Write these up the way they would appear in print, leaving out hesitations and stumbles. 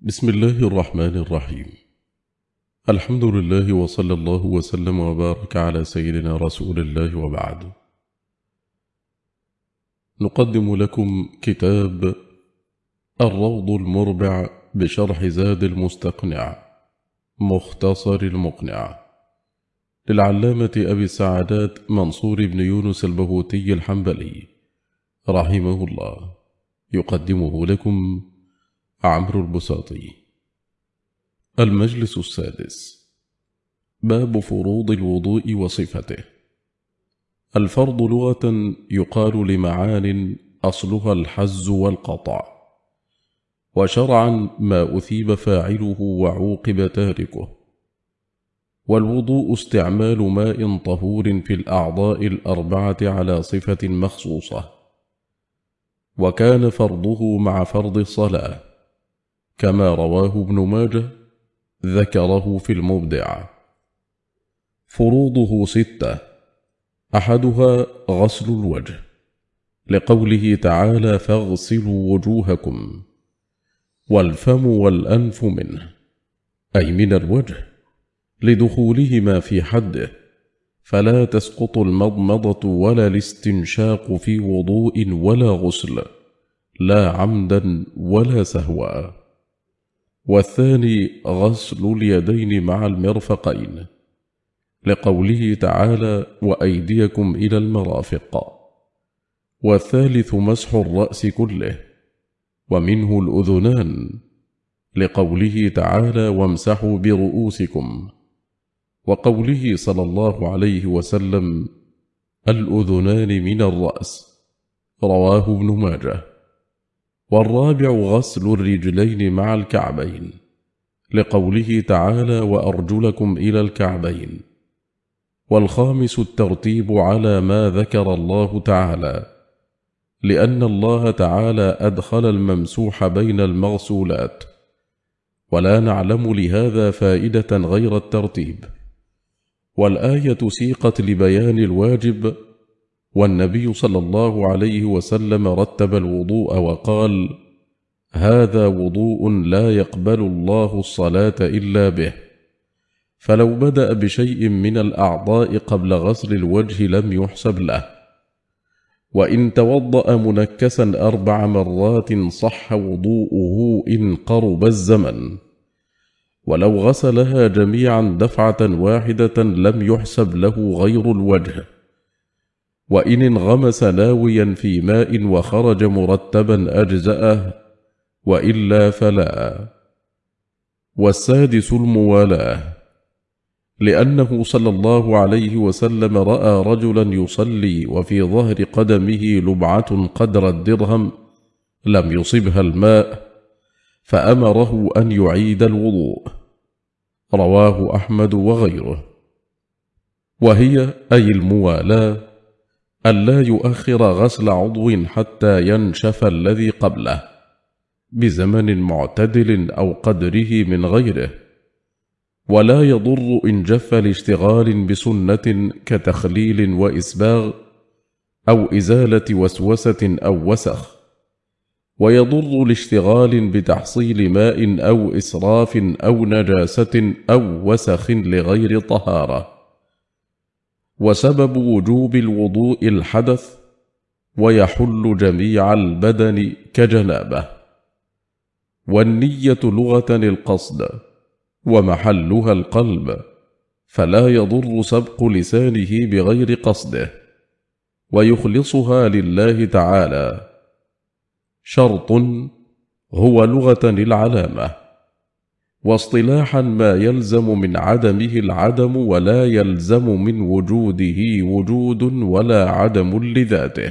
بسم الله الرحمن الرحيم. الحمد لله وصلى الله وسلم وبارك على سيدنا رسول الله وبعد. نقدم لكم كتاب الروض المربع بشرح زاد المستقنع مختصر المقنع للعلامة أبي السعادات منصور بن يونس البهوتي الحنبلي رحمه الله، يقدمه لكم عمرو البساطي. المجلس السادس. باب فروض الوضوء وصفته. الفرض لغة يقال لمعان أصلها الحز والقطع، وشرعا ما أثيب فاعله وعوقب تاركه. والوضوء استعمال ماء طهور في الأعضاء الأربعة على صفة مخصوصة، وكان فرضه مع فرض الصلاة كما رواه ابن ماجه ذكره في المبدع. فروضه 6: أحدها غسل الوجه، لقوله تعالى فاغسلوا وجوهكم، والفم والأنف منه، أي من الوجه، لدخولهما في حده، فلا تسقط المضمضة ولا الاستنشاق في وضوء ولا غسل، لا عمدا ولا سهوا. والثاني غسل اليدين مع المرفقين، لقوله تعالى وأيديكم إلى المرافق. والثالث مسح الرأس كله، ومنه الأذنان، لقوله تعالى وامسحوا برؤوسكم، وقوله صلى الله عليه وسلم الأذنان من الرأس، رواه ابن ماجه. والرابع غسل الرجلين مع الكعبين، لقوله تعالى وأرجلكم إلى الكعبين. والخامس الترتيب على ما ذكر الله تعالى، لأن الله تعالى أدخل الممسوح بين المغسولات، ولا نعلم لهذا فائدة غير الترتيب. والآية سيقت لبيان الواجب، والنبي صلى الله عليه وسلم رتب الوضوء وقال هذا وضوء لا يقبل الله الصلاة إلا به. فلو بدأ بشيء من الأعضاء قبل غسل الوجه لم يحسب له. وإن توضأ منكسا 4 مرات صح وضوءه إن قرب الزمن، ولو غسلها جميعا دفعة واحدة لم يحسب له غير الوجه. وإن انغمس ناويا في ماء وخرج مرتبا أجزأه، وإلا فلا. والسادس الموالاة، لأنه صلى الله عليه وسلم رأى رجلا يصلي وفي ظهر قدمه لبعة قدر الدرهم لم يصبها الماء، فأمره أن يعيد الوضوء، رواه أحمد وغيره. وهي أي الموالاة ألا يؤخر غسل عضو حتى ينشف الذي قبله بزمن معتدل أو قدره من غيره، ولا يضر إن جف لاشتغال بسنة كتخليل وإسباغ أو إزالة وسوسة أو وسخ، ويضر لاشتغال بتحصيل ماء أو إسراف أو نجاسة أو وسخ لغير طهارة. وسبب وجوب الوضوء الحدث، ويحل جميع البدن كجنابه. والنية لغة القصد، ومحلها القلب، فلا يضر سبق لسانه بغير قصده، ويخلصها لله تعالى. شرط هو لغة العلامة، واصطلاحا ما يلزم من عدمه العدم ولا يلزم من وجوده وجود ولا عدم لذاته،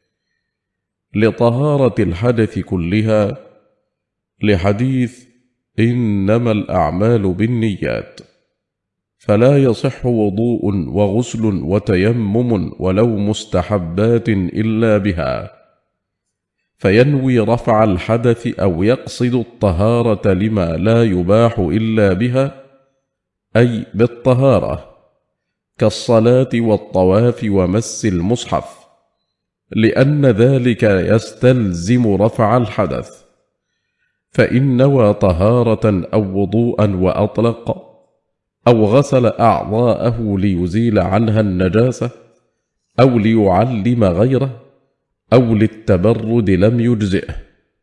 لطهارة الحدث كلها، لحديث إنما الأعمال بالنيات. فلا يصح وضوء وغسل وتيمم ولو مستحبات إلا بها، فينوي رفع الحدث أو يقصد الطهارة لما لا يباح إلا بها، أي بالطهارة، كالصلاة والطواف ومس المصحف، لأن ذلك يستلزم رفع الحدث. فإن نوى طهارة أو وضوءا وأطلق، أو غسل أعضاءه ليزيل عنها النجاسة، أو ليعلم غيره، أو للتبرد لم يجزئه.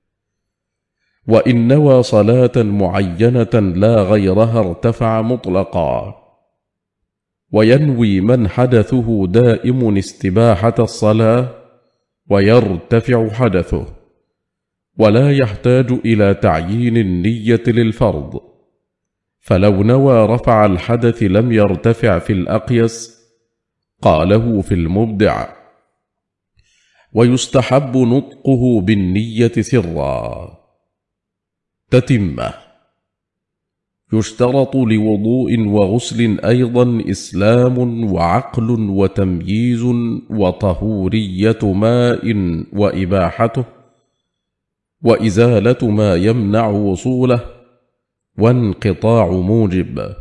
وإن نوى صلاة معينة لا غيرها ارتفع مطلقا. وينوي من حدثه دائم استباحة الصلاة ويرتفع حدثه، ولا يحتاج إلى تعيين النية للفرض، فلو نوى رفع الحدث لم يرتفع في الأقيس، قاله في المبدع. ويستحب نطقه بالنية سرا. تتمة. يشترط لوضوء وغسل أيضا إسلام وعقل وتمييز وطهورية ماء وإباحته، وإزالة ما يمنع وصوله، وانقطاع موجب.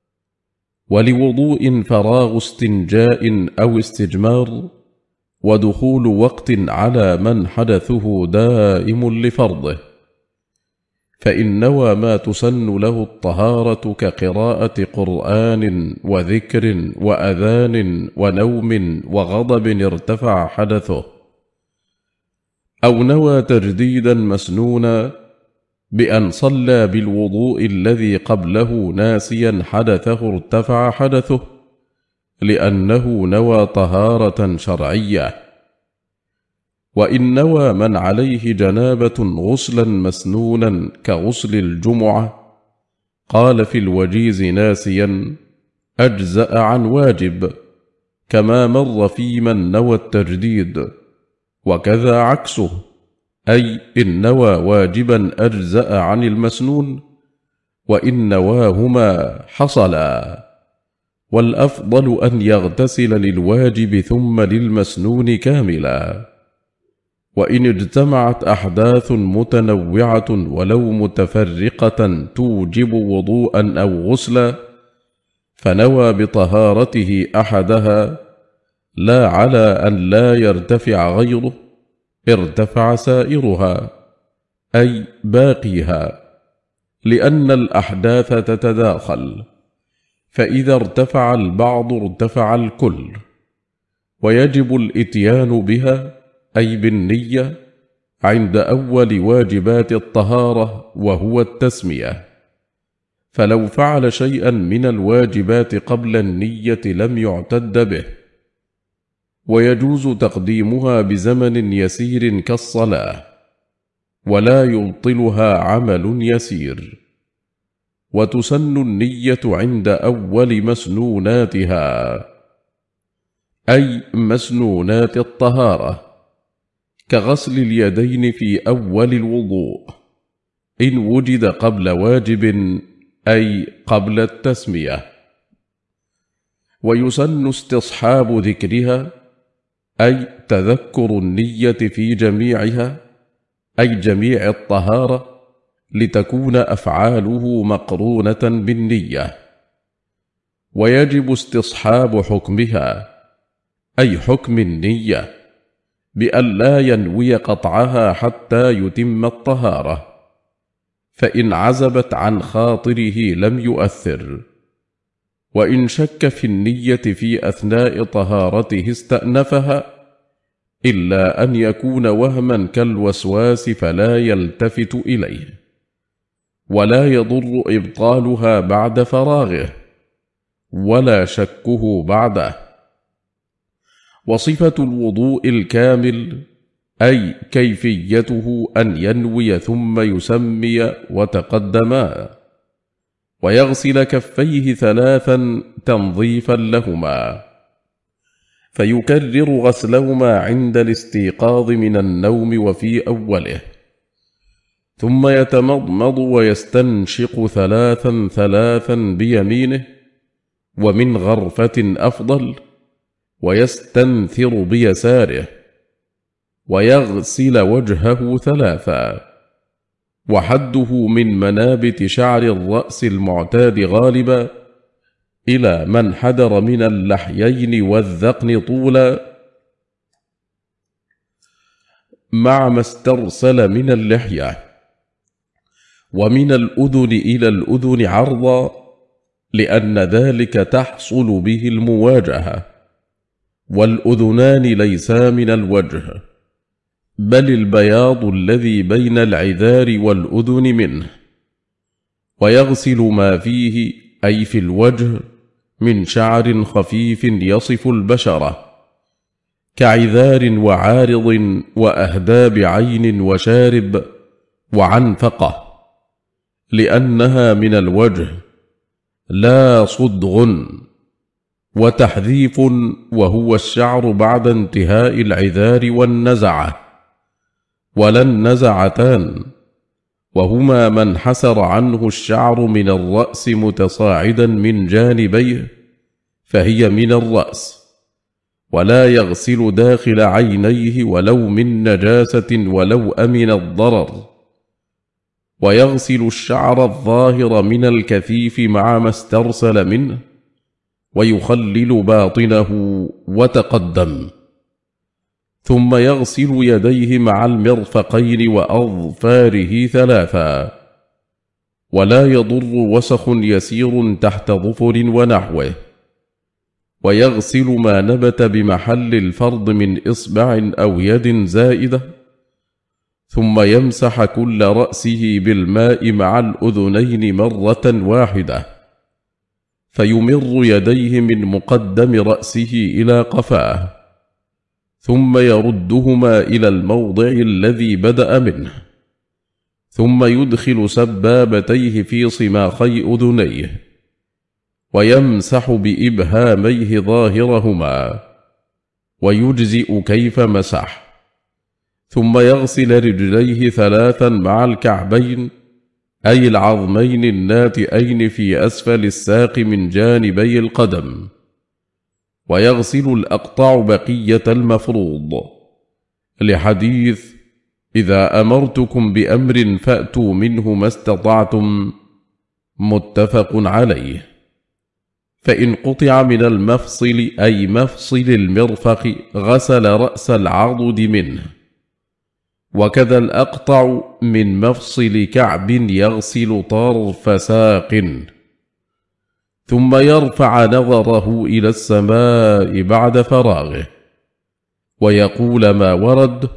ولوضوء فراغ استنجاء أو استجمار، ودخول وقت على من حدثه دائم لفرضه. فإن نوى ما تسن له الطهارة كقراءة قرآن وذكر وأذان ونوم وغضب ارتفع حدثه. أو نوى تجديدا مسنونا بأن صلى بالوضوء الذي قبله ناسيا حدثه ارتفع حدثه، لأنه نوى طهارة شرعية. وإن نوى من عليه جنابة غسلا مسنونا كغسل الجمعة، قال في الوجيز ناسيا أجزأ عن واجب، كما مر في من نوى التجديد. وكذا عكسه، أي إن نوى واجبا أجزأ عن المسنون، وإن نواهما حصلا. والأفضل أن يغتسل للواجب ثم للمسنون كاملا. وإن اجتمعت أحداث متنوعة ولو متفرقة توجب وضوءا أو غسلا، فنوى بطهارته أحدها لا على أن لا يرتفع غيره، ارتفع سائرها، أي باقيها، لأن الأحداث تتداخل، فإذا ارتفع البعض ارتفع الكل. ويجب الإتيان بها، أي بالنية، عند أول واجبات الطهارة وهو التسمية. فلو فعل شيئا من الواجبات قبل النية لم يعتد به. ويجوز تقديمها بزمن يسير كالصلاة، ولا يبطلها عمل يسير. وتسن النية عند أول مسنوناتها، أي مسنونات الطهارة، كغسل اليدين في أول الوضوء، إن وجد قبل واجب، أي قبل التسمية. ويسن استصحاب ذكرها، أي تذكر النية في جميعها، أي جميع الطهارة، لتكون أفعاله مقرونة بالنية. ويجب استصحاب حكمها، أي حكم النية، بأن لا ينوي قطعها حتى يتم الطهارة، فإن عزبت عن خاطره لم يؤثر. وإن شك في النية في أثناء طهارته استأنفها، إلا أن يكون وهما كالوسواس فلا يلتفت إليه، ولا يضر إبطالها بعد فراغه، ولا شكه بعده. وصفة الوضوء الكامل، أي كيفيته، أن ينوي ثم يسمي وتقدما، ويغسل كفيه 3 تنظيفا لهما، فيكرر غسلهما عند الاستيقاظ من النوم وفي أوله، ثم يتمضمض ويستنشق 3 بيمينه، ومن غرفة أفضل، ويستنثر بيساره، ويغسل وجهه 3، وحده من منابت شعر الرأس المعتاد غالبا إلى من حدر من اللحيين والذقن طولا، مع ما استرسل من اللحية. ومن الأذن إلى الأذن عرضا، لأن ذلك تحصل به المواجهة. والأذنان ليسا من الوجه، بل البياض الذي بين العذار والأذن منه. ويغسل ما فيه، أي في الوجه، من شعر خفيف يصف البشرة، كعذار وعارض وأهداب عين وشارب وعنفقة، لأنها من الوجه، لا صدغ. وتحذيف، وهو الشعر بعد انتهاء العذار والنزعة، ولا النزعتان، وهما ما انحسر عنه الشعر من الرأس متصاعدا من جانبيه، فهي من الرأس. ولا يغسل داخل عينيه ولو من نجاسة ولو أمن الضرر. ويغسل الشعر الظاهر من الكثيف مع ما استرسل منه، ويخلل باطنه وتقدم. ثم يغسل يديه مع المرفقين وأظفاره 3، ولا يضر وسخ يسير تحت ظفر ونحوه. ويغسل ما نبت بمحل الفرض من إصبع أو يد زائدة، ثم يمسح كل رأسه بالماء مع الأذنين مرة واحدة، فيمر يديه من مقدم رأسه إلى قفاه، ثم يردهما إلى الموضع الذي بدأ منه، ثم يدخل سبابتيه في صماخي أذنيه، ويمسح بإبهاميه ظاهرهما، ويجزئ كيف مسح. ثم يغسل رجليه 3 مع الكعبين، أي العظمين الناتئين في أسفل الساق من جانبي القدم. ويغسل الأقطع بقية المفروض، لحديث: إذا أمرتكم بأمر فأتوا منه ما استطعتم، متفق عليه. فإن قطع من المفصل، أي مفصل المرفق، غسل رأس العضد منه. وكذا الأقطع من مفصل كعب يغسل طرف ساق. ثم يرفع نظره إلى السماء بعد فراغه، ويقول ما ورد: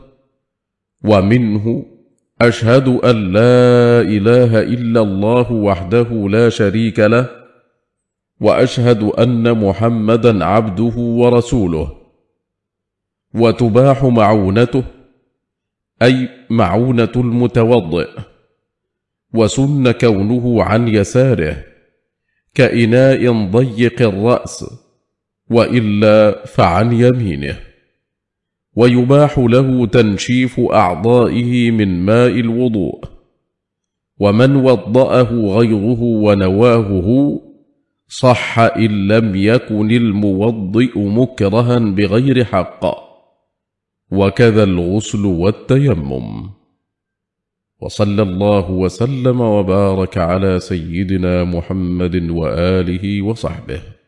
ومنه أشهد أن لا إله إلا الله وحده لا شريك له، وأشهد أن محمدا عبده ورسوله. وتباح معونته، أي معونة المتوضئ. وسن كونه عن يساره، كإناء ضيق الرأس، وإلا فعن يمينه. ويباح له تنشيف أعضائه من ماء الوضوء. ومن وضأه غيره ونواه صح، إن لم يكن الموضئ مكرها بغير حق. وكذا الغسل والتيمم. وصلى الله وسلم وبارك على سيدنا محمد وآله وصحبه.